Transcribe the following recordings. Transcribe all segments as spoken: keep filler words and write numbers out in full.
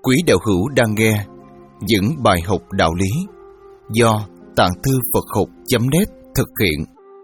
Quý đạo hữu đang nghe những bài học đạo lý do Tạng Thư Phật Học chấm net thực hiện.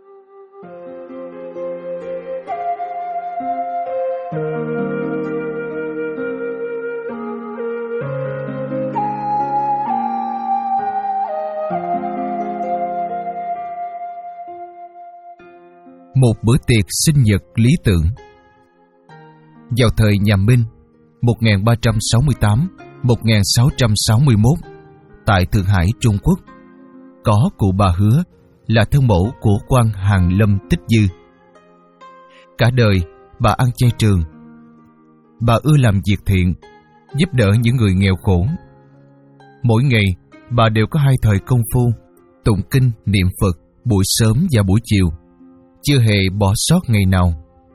Một bữa tiệc sinh nhật lý tưởng. Vào thời nhà Minh một nghìn ba trăm sáu mươi tám đến một nghìn sáu trăm sáu mươi mốt, tại Thượng Hải, Trung Quốc, có cụ bà Hứa là thân mẫu của quan Hàn Lâm Tích Dư. Cả đời bà ăn chay trường. Bà ưa làm việc thiện, giúp đỡ những người nghèo khổ. Mỗi ngày bà đều có hai thời công phu tụng kinh niệm Phật buổi sớm và buổi chiều, chưa hề bỏ sót ngày nào.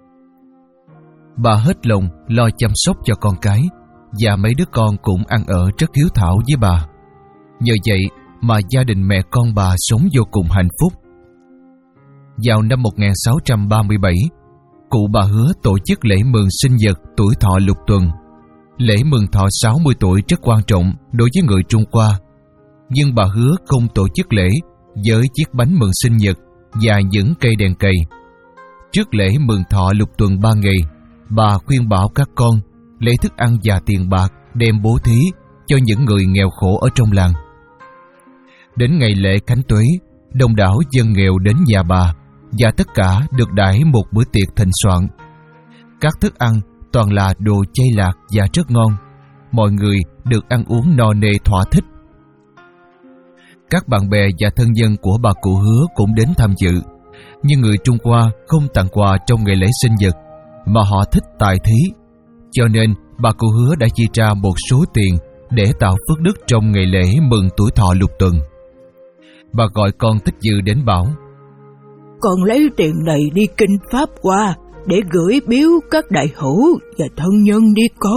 Bà hết lòng lo chăm sóc cho con cái, và mấy đứa con cũng ăn ở rất hiếu thảo với bà. Nhờ vậy mà gia đình mẹ con bà sống vô cùng hạnh phúc. Vào năm một nghìn sáu trăm ba mươi bảy, cụ bà Hứa tổ chức lễ mừng sinh nhật tuổi thọ lục tuần. Lễ mừng thọ sáu mươi tuổi rất quan trọng đối với người Trung Hoa, nhưng bà Hứa không tổ chức lễ với chiếc bánh mừng sinh nhật và những cây đèn cầy. Trước lễ mừng thọ lục tuần ba ngày, bà khuyên bảo các con lấy thức ăn và tiền bạc đem bố thí cho những người nghèo khổ ở trong làng. Đến ngày lễ Khánh Tuế, đông đảo dân nghèo đến nhà bà, và tất cả được đãi một bữa tiệc thịnh soạn. Các thức ăn toàn là đồ chay lạc và rất ngon. Mọi người được ăn uống no nê thỏa thích. Các bạn bè và thân nhân của bà cụ Hứa cũng đến tham dự, nhưng người Trung Hoa không tặng quà trong ngày lễ sinh nhật, mà họ thích tài thí. Cho nên bà cụ Hứa đã chi ra một số tiền để tạo phước đức trong ngày lễ mừng tuổi thọ lục tuần. Bà gọi con Tích Dư đến bảo: "Con lấy tiền này đi kinh Pháp qua để gửi biếu các đại hữu và thân nhân đi con."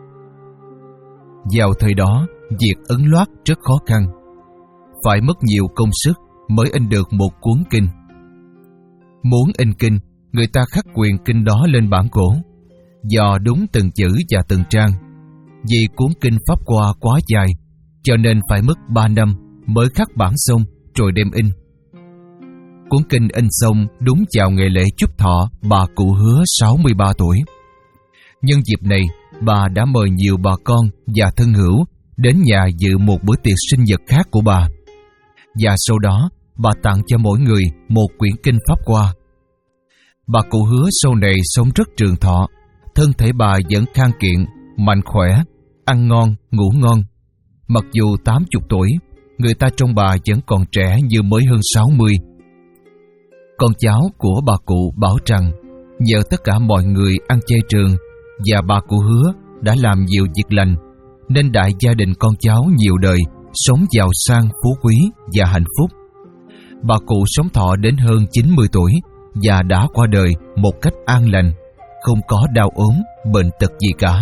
Vào thời đó, việc ấn loát rất khó khăn, phải mất nhiều công sức mới in được một cuốn kinh. Muốn in kinh, người ta khắc quyền kinh đó lên bản cổ, dò đúng từng chữ và từng trang. Vì cuốn kinh Pháp Hoa quá dài, cho nên phải mất ba năm mới khắc bản xong rồi đem in. Cuốn kinh in xong đúng vào ngày lễ chúc thọ bà cụ Hứa sáu mươi ba tuổi. Nhân dịp này, bà đã mời nhiều bà con và thân hữu đến nhà dự một bữa tiệc sinh nhật khác của bà. Và sau đó, bà tặng cho mỗi người một quyển kinh Pháp Hoa. Bà cụ Hứa sau này sống rất trường thọ, thân thể bà vẫn khang kiện, mạnh khỏe, ăn ngon, ngủ ngon. Mặc dù tám mươi tuổi, người ta trong bà vẫn còn trẻ như mới hơn sáu mươi. Con cháu của bà cụ bảo rằng nhờ tất cả mọi người ăn chay trường và bà cụ Hứa đã làm nhiều việc lành, nên đại gia đình con cháu nhiều đời sống giàu sang phú quý và hạnh phúc. Bà cụ sống thọ đến hơn chín mươi tuổi và đã qua đời một cách an lành, không có đau ốm, bệnh tật gì cả.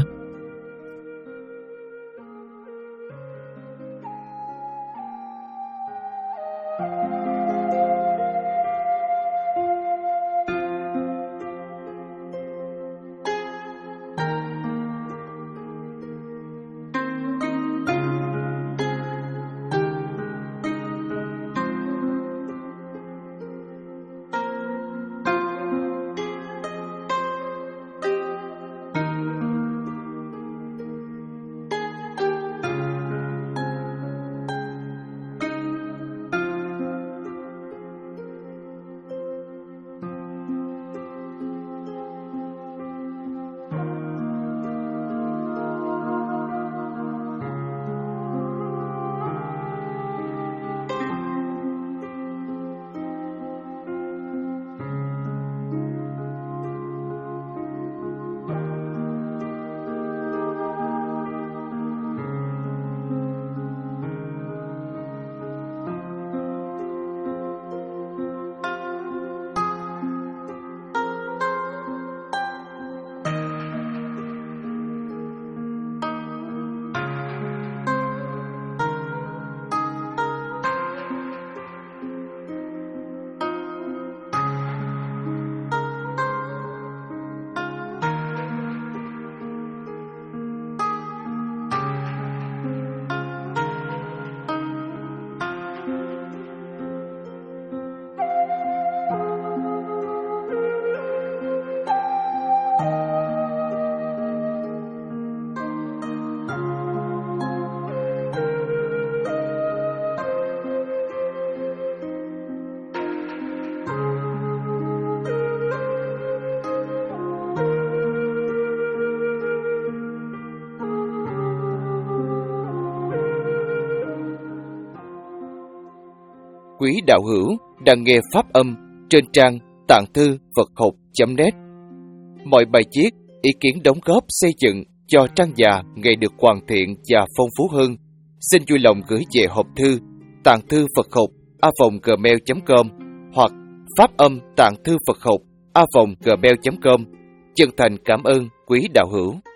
quý đạo hữu đang nghe pháp âm trên trang tạng thư Phật học chấm net. Mọi bài viết, ý kiến đóng góp xây dựng cho trang già ngày được hoàn thiện và phong phú hơn, xin vui lòng gửi về hộp thư tạng thư Phật học a vòng gmail chấm com hoặc pháp âm tạng thư Phật học a vòng gmail chấm com. Chân thành cảm ơn quý đạo hữu.